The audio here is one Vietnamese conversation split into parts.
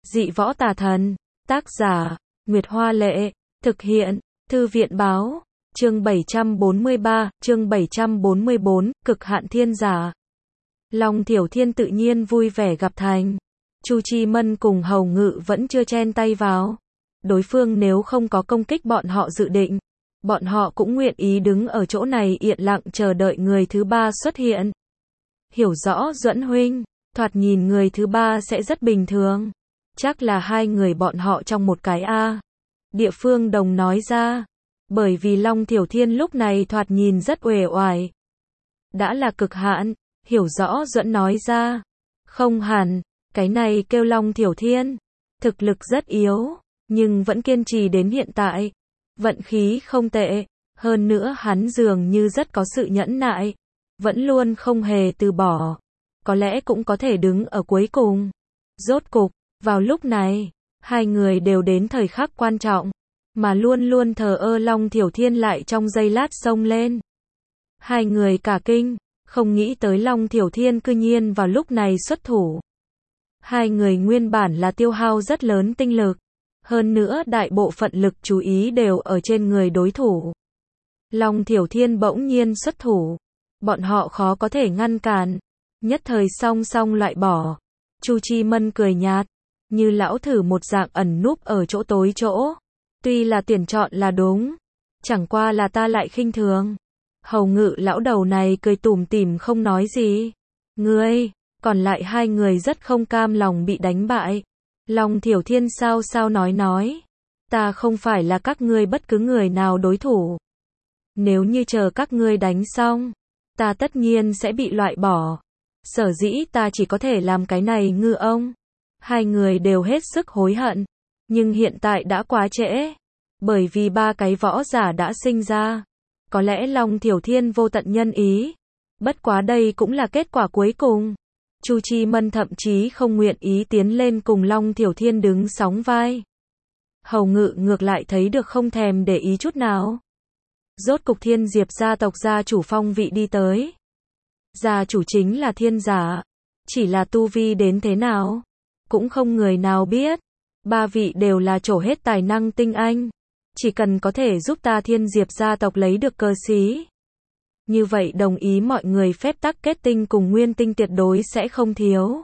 Dị võ tà thần. Tác giả, Nguyệt Hoa Lệ. Thực hiện, Thư viện Báo. Chương 743, chương 744, cực hạn thiên giả. Long Thiểu Thiên tự nhiên vui vẻ gặp thành. Chu Chi Mân cùng Hầu Ngự vẫn chưa chen tay vào. Đối phương nếu không có công kích bọn họ dự định, bọn họ cũng nguyện ý đứng ở chỗ này yên lặng chờ đợi người thứ ba xuất hiện. Hiểu rõ Duẫn huynh, thoạt nhìn người thứ ba sẽ rất bình thường. Chắc là hai người bọn họ trong một cái A. Địa phương Đồng nói ra. Bởi vì Long Thiểu Thiên lúc này thoạt nhìn rất uể oải. Đã là cực hạn, Hiểu rõ Duẫn nói ra. Không hẳn, cái này kêu Long Thiểu Thiên. Thực lực rất yếu, nhưng vẫn kiên trì đến hiện tại. Vận khí không tệ, hơn nữa hắn dường như rất có sự nhẫn nại. Vẫn luôn không hề từ bỏ. Có lẽ cũng có thể đứng ở cuối cùng. Rốt cục, vào lúc này, hai người đều đến thời khắc quan trọng. Mà luôn luôn thờ ơ Long Thiểu Thiên lại trong giây lát xông lên. Hai người cả kinh, không nghĩ tới Long Thiểu Thiên cư nhiên vào lúc này xuất thủ. Hai người nguyên bản là tiêu hao rất lớn tinh lực. Hơn nữa đại bộ phận lực chú ý đều ở trên người đối thủ. Long Thiểu Thiên bỗng nhiên xuất thủ. Bọn họ khó có thể ngăn cản. Nhất thời song song loại bỏ. Chu Chi Mân cười nhạt. Như lão thử một dạng ẩn núp ở chỗ tối chỗ. Tuy là tiền chọn là đúng. Chẳng qua là ta lại khinh thường. Hầu Ngự lão đầu này cười tủm tỉm không nói gì. Ngươi, còn lại hai người rất không cam lòng bị đánh bại. Long Thiểu Thiên sao nói. Ta không phải là các ngươi bất cứ người nào đối thủ. Nếu như chờ các ngươi đánh xong, ta tất nhiên sẽ bị loại bỏ. Sở dĩ ta chỉ có thể làm cái này ngư ông. Hai người đều hết sức hối hận. Nhưng hiện tại đã quá trễ. Bởi vì ba cái võ giả đã sinh ra. Có lẽ Long Thiểu Thiên vô tận nhân ý. Bất quá đây cũng là kết quả cuối cùng. Chu Chi Mân thậm chí không nguyện ý tiến lên cùng Long Thiểu Thiên đứng sóng vai. Hầu Ngự ngược lại thấy được không thèm để ý chút nào. Rốt cục Thiên Diệp gia tộc gia chủ Phong Vị đi tới. Gia chủ chính là thiên giả. Chỉ là tu vi đến thế nào, cũng không người nào biết. Ba vị đều là trổ hết tài năng tinh anh. Chỉ cần có thể giúp ta Thiên Diệp gia tộc lấy được cơ sĩ. Như vậy đồng ý mọi người phép tắc kết tinh cùng nguyên tinh tuyệt đối sẽ không thiếu.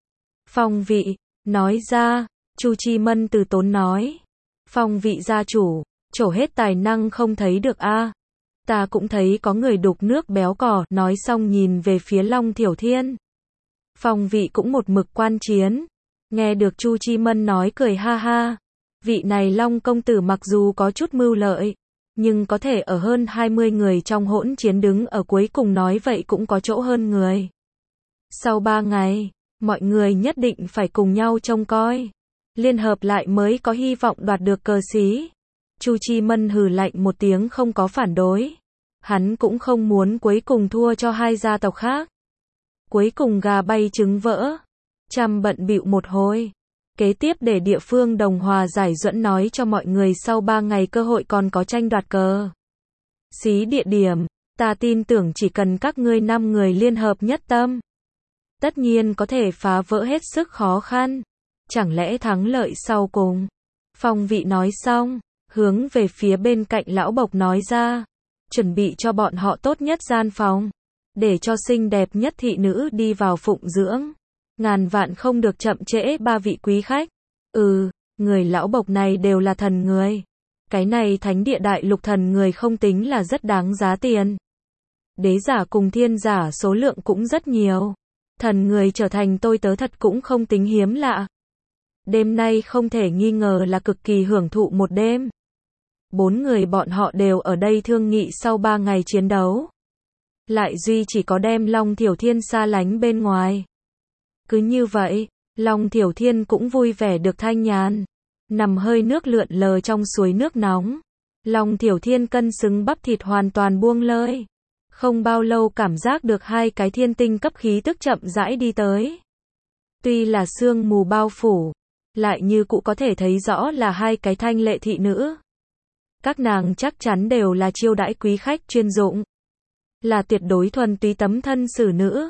Phong Vị, nói ra, Chu Chi Mân từ tốn nói. Phong Vị gia chủ, trổ hết tài năng không thấy được a. Ta cũng thấy có người đục nước béo cò, nói xong nhìn về phía Long Thiểu Thiên. Phong Vị cũng một mực quan chiến. Nghe được Chu Chi Mân nói cười ha ha. Vị này Long công tử mặc dù có chút mưu lợi, nhưng có thể ở hơn 20 người trong hỗn chiến đứng ở cuối cùng nói vậy cũng có chỗ hơn người. Sau 3 ngày, mọi người nhất định phải cùng nhau trông coi. Liên hợp lại mới có hy vọng đoạt được cờ xí. Chu Chi Mân hừ lạnh một tiếng không có phản đối. Hắn cũng không muốn cuối cùng thua cho hai gia tộc khác. Cuối cùng gà bay trứng vỡ. Chăm bận bịu một hồi. Kế tiếp để địa phương Đồng hòa giải Duẫn nói cho mọi người sau 3 ngày cơ hội còn có tranh đoạt cờ xí địa điểm. Ta tin tưởng chỉ cần các ngươi 5 người liên hợp nhất tâm, tất nhiên có thể phá vỡ hết sức khó khăn. Chẳng lẽ thắng lợi sau cùng? Phong Vị nói xong, hướng về phía bên cạnh lão bộc nói ra. Chuẩn bị cho bọn họ tốt nhất gian phòng. Để cho xinh đẹp nhất thị nữ đi vào phụng dưỡng. Ngàn vạn không được chậm trễ ba vị quý khách. Người lão bộc này đều là thần người. Cái này thánh địa đại lục thần người không tính là rất đáng giá tiền. Đế giả cùng thiên giả số lượng cũng rất nhiều. Thần người trở thành tôi tớ thật cũng không tính hiếm lạ. Đêm nay không thể nghi ngờ là cực kỳ hưởng thụ một đêm. 4 người bọn họ đều ở đây thương nghị sau 3 ngày chiến đấu. Lại duy chỉ có đem Long Thiểu Thiên xa lánh bên ngoài. Cứ như vậy, Long Thiểu Thiên cũng vui vẻ được thanh nhàn. Nằm hơi nước lượn lờ trong suối nước nóng. Long Thiểu Thiên cân xứng bắp thịt hoàn toàn buông lơi. Không bao lâu cảm giác được hai cái thiên tinh cấp khí tức chậm rãi đi tới. Tuy là sương mù bao phủ, lại như cũ có thể thấy rõ là hai cái thanh lệ thị nữ. Các nàng chắc chắn đều là chiêu đãi quý khách chuyên dụng. Là tuyệt đối thuần túy tấm thân xử nữ.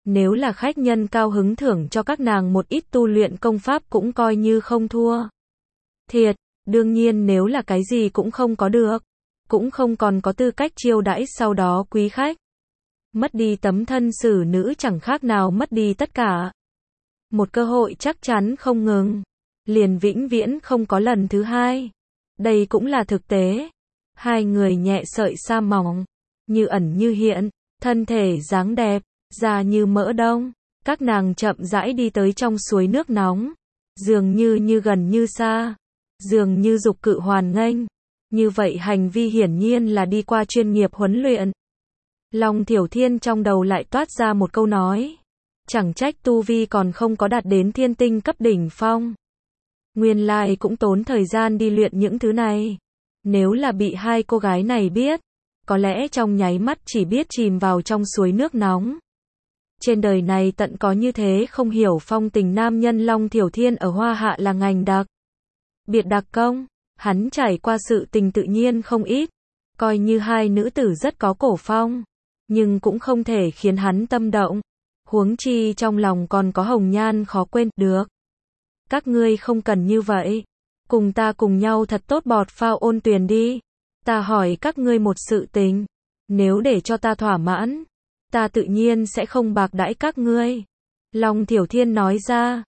Nếu là khách nhân cao hứng thưởng cho các nàng một ít tu luyện công pháp cũng coi như không thua. Thiệt, đương nhiên nếu là cái gì cũng không có được, cũng không còn có tư cách chiêu đãi sau đó quý khách. Mất đi tấm thân xử nữ chẳng khác nào mất đi tất cả. Một cơ hội chắc chắn không ngừng, liền vĩnh viễn không có lần thứ hai. Đây cũng là thực tế. Hai người nhẹ sợi sa mỏng, như ẩn như hiện, thân thể dáng đẹp, da như mỡ đông. Các nàng chậm rãi đi tới trong suối nước nóng, dường như gần như xa, dường như dục cự hoàn nghênh. Như vậy hành vi hiển nhiên là đi qua chuyên nghiệp huấn luyện. Long Thiểu Thiên trong đầu lại toát ra một câu nói. Chẳng trách tu vi còn không có đạt đến thiên tinh cấp đỉnh phong. Nguyên lai cũng tốn thời gian đi luyện những thứ này. Nếu là bị hai cô gái này biết, có lẽ trong nháy mắt chỉ biết chìm vào trong suối nước nóng. Trên đời này tận có như thế không hiểu phong tình nam nhân. Long Thiểu Thiên ở Hoa Hạ là ngành đặc biệt đặc công. Hắn trải qua sự tình tự nhiên không ít. Coi như hai nữ tử rất có cổ phong, nhưng cũng không thể khiến hắn tâm động. Huống chi trong lòng còn có hồng nhan khó quên. Được, các ngươi không cần như vậy. Cùng ta cùng nhau thật tốt bọt phao ôn tuyền đi. Ta hỏi các ngươi một sự tình. Nếu để cho ta thỏa mãn, ta tự nhiên sẽ không bạc đãi các ngươi. Long Thiểu Thiên nói ra.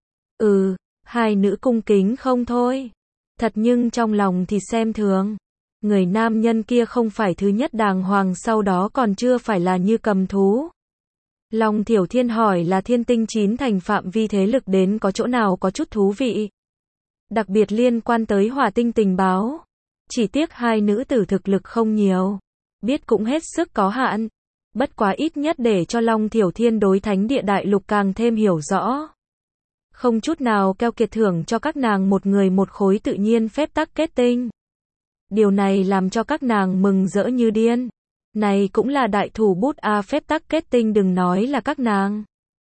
Hai nữ cung kính không thôi. Thật nhưng trong lòng thì xem thường. Người nam nhân kia không phải thứ nhất đàng hoàng, sau đó còn chưa phải là như cầm thú. Long Thiểu Thiên hỏi là thiên tinh 9 thành phạm vi thế lực đến có chỗ nào có chút thú vị. Đặc biệt liên quan tới hỏa tinh tình báo. Chỉ tiếc hai nữ tử thực lực không nhiều. Biết cũng hết sức có hạn. Bất quá ít nhất để cho Long Thiểu Thiên đối thánh địa đại lục càng thêm hiểu rõ. Không chút nào keo kiệt thưởng cho các nàng một người một khối tự nhiên phép tắc kết tinh. Điều này làm cho các nàng mừng rỡ như điên. Này cũng là đại thủ bút a, phép tắc kết tinh đừng nói là các nàng.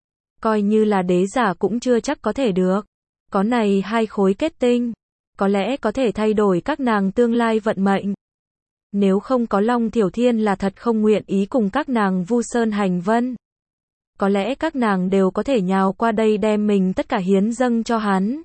Coi như là đế giả cũng chưa chắc có thể được. Có này hai khối kết tinh, có lẽ có thể thay đổi các nàng tương lai vận mệnh. Nếu không có Long Thiểu Thiên là thật không nguyện ý cùng các nàng vu sơn hành vân. Có lẽ các nàng đều có thể nhào qua đây đem mình tất cả hiến dâng cho hắn.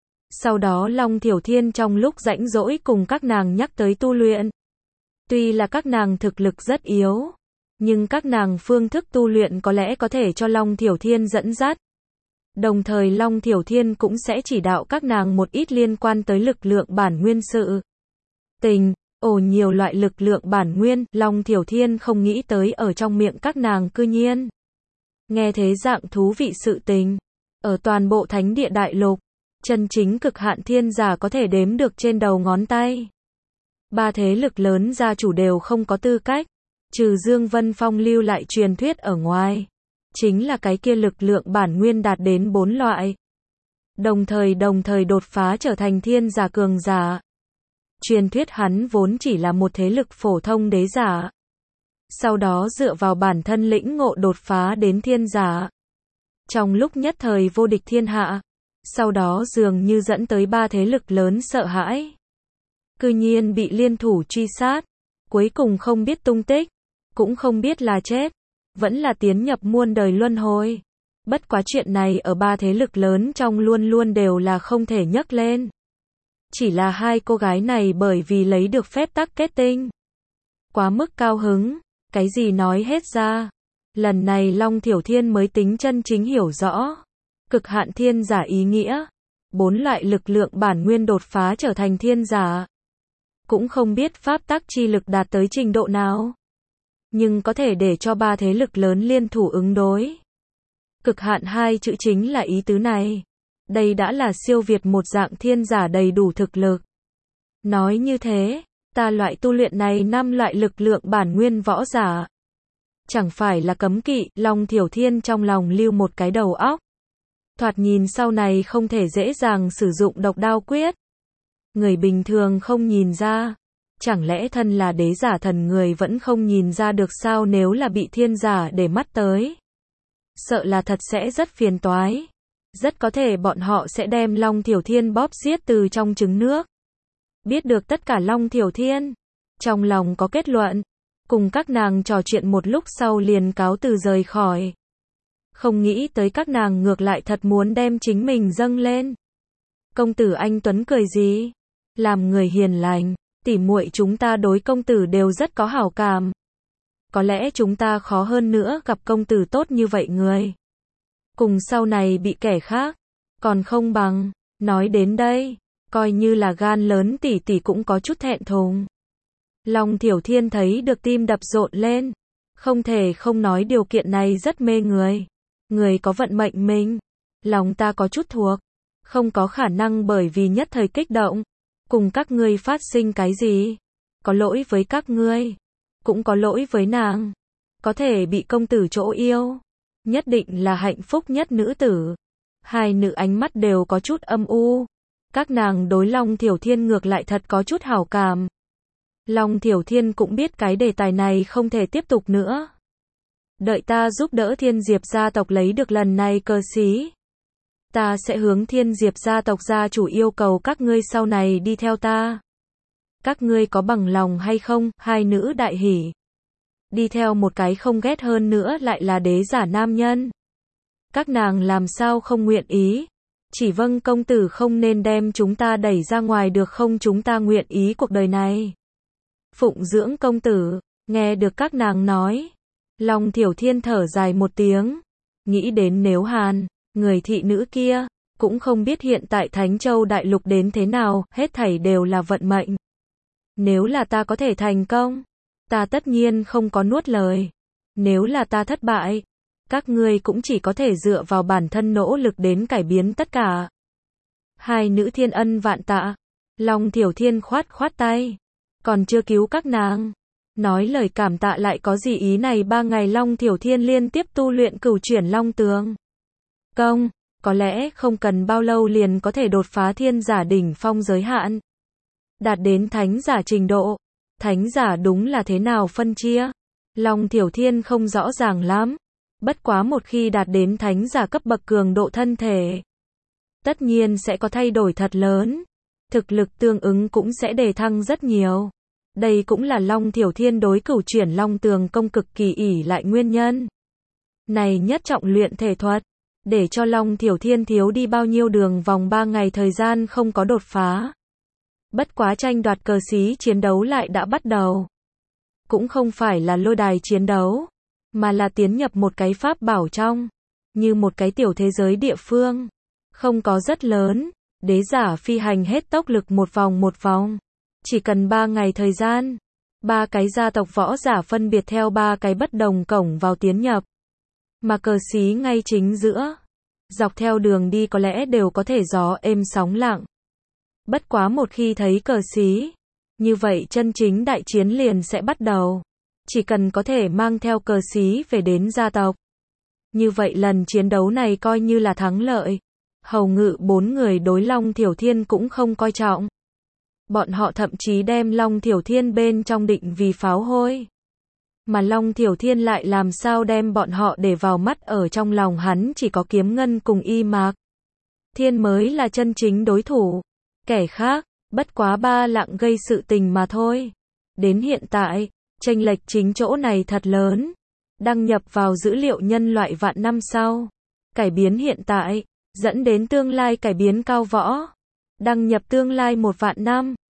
Sau đó Long Thiểu Thiên trong lúc rảnh rỗi cùng các nàng nhắc tới tu luyện. Tuy là các nàng thực lực rất yếu, nhưng các nàng phương thức tu luyện có lẽ có thể cho Long Thiểu Thiên dẫn dắt. Đồng thời Long Thiểu Thiên cũng sẽ chỉ đạo các nàng một ít liên quan tới lực lượng bản nguyên sự tình. Nhiều loại lực lượng bản nguyên, Long Thiểu Thiên không nghĩ tới ở trong miệng các nàng cư nhiên nghe thế dạng thú vị sự tình. Ở toàn bộ thánh địa đại lục, chân chính cực hạn thiên giả có thể đếm được trên đầu ngón tay. Ba thế lực lớn gia chủ đều không có tư cách, trừ Dương Vân Phong lưu lại truyền thuyết ở ngoài. Chính là cái kia lực lượng bản nguyên đạt đến 4 loại. Đồng thời đột phá trở thành thiên giả cường giả. Truyền thuyết hắn vốn chỉ là một thế lực phổ thông đế giả. Sau đó dựa vào bản thân lĩnh ngộ đột phá đến thiên giả. Trong lúc nhất thời vô địch thiên hạ. Sau đó dường như dẫn tới ba thế lực lớn sợ hãi. Cư nhiên bị liên thủ truy sát. Cuối cùng không biết tung tích. Cũng không biết là chết. Vẫn là tiến nhập muôn đời luân hồi. Bất quá chuyện này ở ba thế lực lớn trong luôn luôn đều là không thể nhắc lên. Chỉ là hai cô gái này bởi vì lấy được phép tắc kết tinh. Quá mức cao hứng. Cái gì nói hết ra. Lần này Long Thiểu Thiên mới tính chân chính hiểu rõ. Cực hạn thiên giả ý nghĩa. 4 loại lực lượng bản nguyên đột phá trở thành thiên giả. Cũng không biết pháp tắc chi lực đạt tới trình độ nào. Nhưng có thể để cho ba thế lực lớn liên thủ ứng đối. Cực hạn hai chữ chính là ý tứ này. Đây đã là siêu việt một dạng thiên giả đầy đủ thực lực. Nói như thế, ta loại tu luyện này 5 loại lực lượng bản nguyên võ giả. Chẳng phải là cấm kỵ. Long Thiểu Thiên trong lòng lưu một cái đầu óc. Thoạt nhìn sau này không thể dễ dàng sử dụng độc đao quyết. Người bình thường không nhìn ra. Chẳng lẽ thân là đế giả thần người vẫn không nhìn ra được sao? Nếu là bị thiên giả để mắt tới, sợ là thật sẽ rất phiền toái. Rất có thể bọn họ sẽ đem Long Thiểu Thiên bóp giết từ trong trứng nước. Biết được tất cả Long Thiểu Thiên trong lòng có kết luận. Cùng các nàng trò chuyện một lúc sau liền cáo từ rời khỏi. Không nghĩ tới các nàng ngược lại thật muốn đem chính mình dâng lên. Công tử anh Tuấn cười gì? Làm người hiền lành, tỉ muội chúng ta đối công tử đều rất có hảo cảm. Có lẽ chúng ta khó hơn nữa gặp công tử tốt như vậy người. Cùng sau này bị kẻ khác, còn không bằng. Nói đến đây, coi như là gan lớn tỷ tỷ cũng có chút thẹn thùng. Long Thiểu Thiên thấy được tim đập rộn lên. Không thể không nói điều kiện này rất mê người. Người có vận mệnh mình. Lòng ta có chút thuộc. Không có khả năng bởi vì nhất thời kích động. Cùng các ngươi phát sinh cái gì. Có lỗi với các ngươi. Cũng có lỗi với nàng. Có thể bị công tử chỗ yêu. Nhất định là hạnh phúc nhất nữ tử. Hai nữ ánh mắt đều có chút âm u. Các nàng đối Long Thiểu Thiên ngược lại thật có chút hảo cảm. Long Thiểu Thiên cũng biết cái đề tài này không thể tiếp tục nữa. Đợi ta giúp đỡ Thiên Diệp gia tộc lấy được lần này cờ xí. Ta sẽ hướng Thiên Diệp gia tộc gia chủ yêu cầu các ngươi sau này đi theo ta. Các ngươi có bằng lòng hay không? Hai nữ đại hỉ. Đi theo một cái không ghét hơn nữa lại là đế giả nam nhân. Các nàng làm sao không nguyện ý? Chỉ vâng công tử không nên đem chúng ta đẩy ra ngoài được không, chúng ta nguyện ý cuộc đời này. Phụng dưỡng công tử, nghe được các nàng nói. Long Thiểu Thiên thở dài một tiếng. Nghĩ đến nếu Hàn, người thị nữ kia, cũng không biết hiện tại Thánh Châu Đại Lục đến thế nào, hết thảy đều là vận mệnh. Nếu là ta có thể thành công, ta tất nhiên không có nuốt lời. Nếu là ta thất bại, các ngươi cũng chỉ có thể dựa vào bản thân nỗ lực đến cải biến tất cả. Hai nữ thiên ân vạn tạ. Long Thiểu Thiên khoát khoát tay. Còn chưa cứu các nàng. Nói lời cảm tạ lại có gì ý này. 3 ngày Long Thiểu Thiên liên tiếp tu luyện cửu chuyển long tường công. Có lẽ không cần bao lâu liền có thể đột phá thiên giả đỉnh phong giới hạn. Đạt đến thánh giả trình độ. Thánh giả đúng là thế nào phân chia? Long Thiểu Thiên không rõ ràng lắm. Bất quá một khi đạt đến thánh giả cấp bậc cường độ thân thể, tất nhiên sẽ có thay đổi thật lớn. Thực lực tương ứng cũng sẽ đề thăng rất nhiều. Đây cũng là Long Thiểu Thiên đối cửu chuyển long tường công cực kỳ ỷ lại nguyên nhân. Này nhất trọng luyện thể thuật, để cho Long Thiểu Thiên thiếu đi bao nhiêu đường vòng 3 ngày thời gian không có đột phá. Bất quá tranh đoạt cờ xí chiến đấu lại đã bắt đầu. Cũng không phải là lôi đài chiến đấu, mà là tiến nhập một cái pháp bảo trong, như một cái tiểu thế giới địa phương. Không có rất lớn, đế giả phi hành hết tốc lực một vòng. Chỉ cần 3 ngày thời gian, 3 cái gia tộc võ giả phân biệt theo 3 cái bất đồng cổng vào tiến nhập. Mà cờ xí ngay chính giữa. Dọc theo đường đi có lẽ đều có thể gió êm sóng lặng. Bất quá một khi thấy cờ xí, như vậy chân chính đại chiến liền sẽ bắt đầu. Chỉ cần có thể mang theo cờ xí về đến gia tộc. Như vậy lần chiến đấu này coi như là thắng lợi. Hầu Ngự 4 người đối Long Thiểu Thiên cũng không coi trọng. Bọn họ thậm chí đem Long Thiểu Thiên bên trong định vì pháo hôi. Mà Long Thiểu Thiên lại làm sao đem bọn họ để vào mắt, ở trong lòng hắn chỉ có Kiếm Ngân cùng Y Mạc Thiên mới là chân chính đối thủ. Kẻ khác, bất quá ba lạng gây sự tình mà thôi. Đến hiện tại, chênh lệch chính chỗ này thật lớn. Đăng nhập vào dữ liệu nhân loại vạn năm sau. Cải biến hiện tại, dẫn đến tương lai cải biến cao võ. Đăng nhập tương lai 1 vạn năm.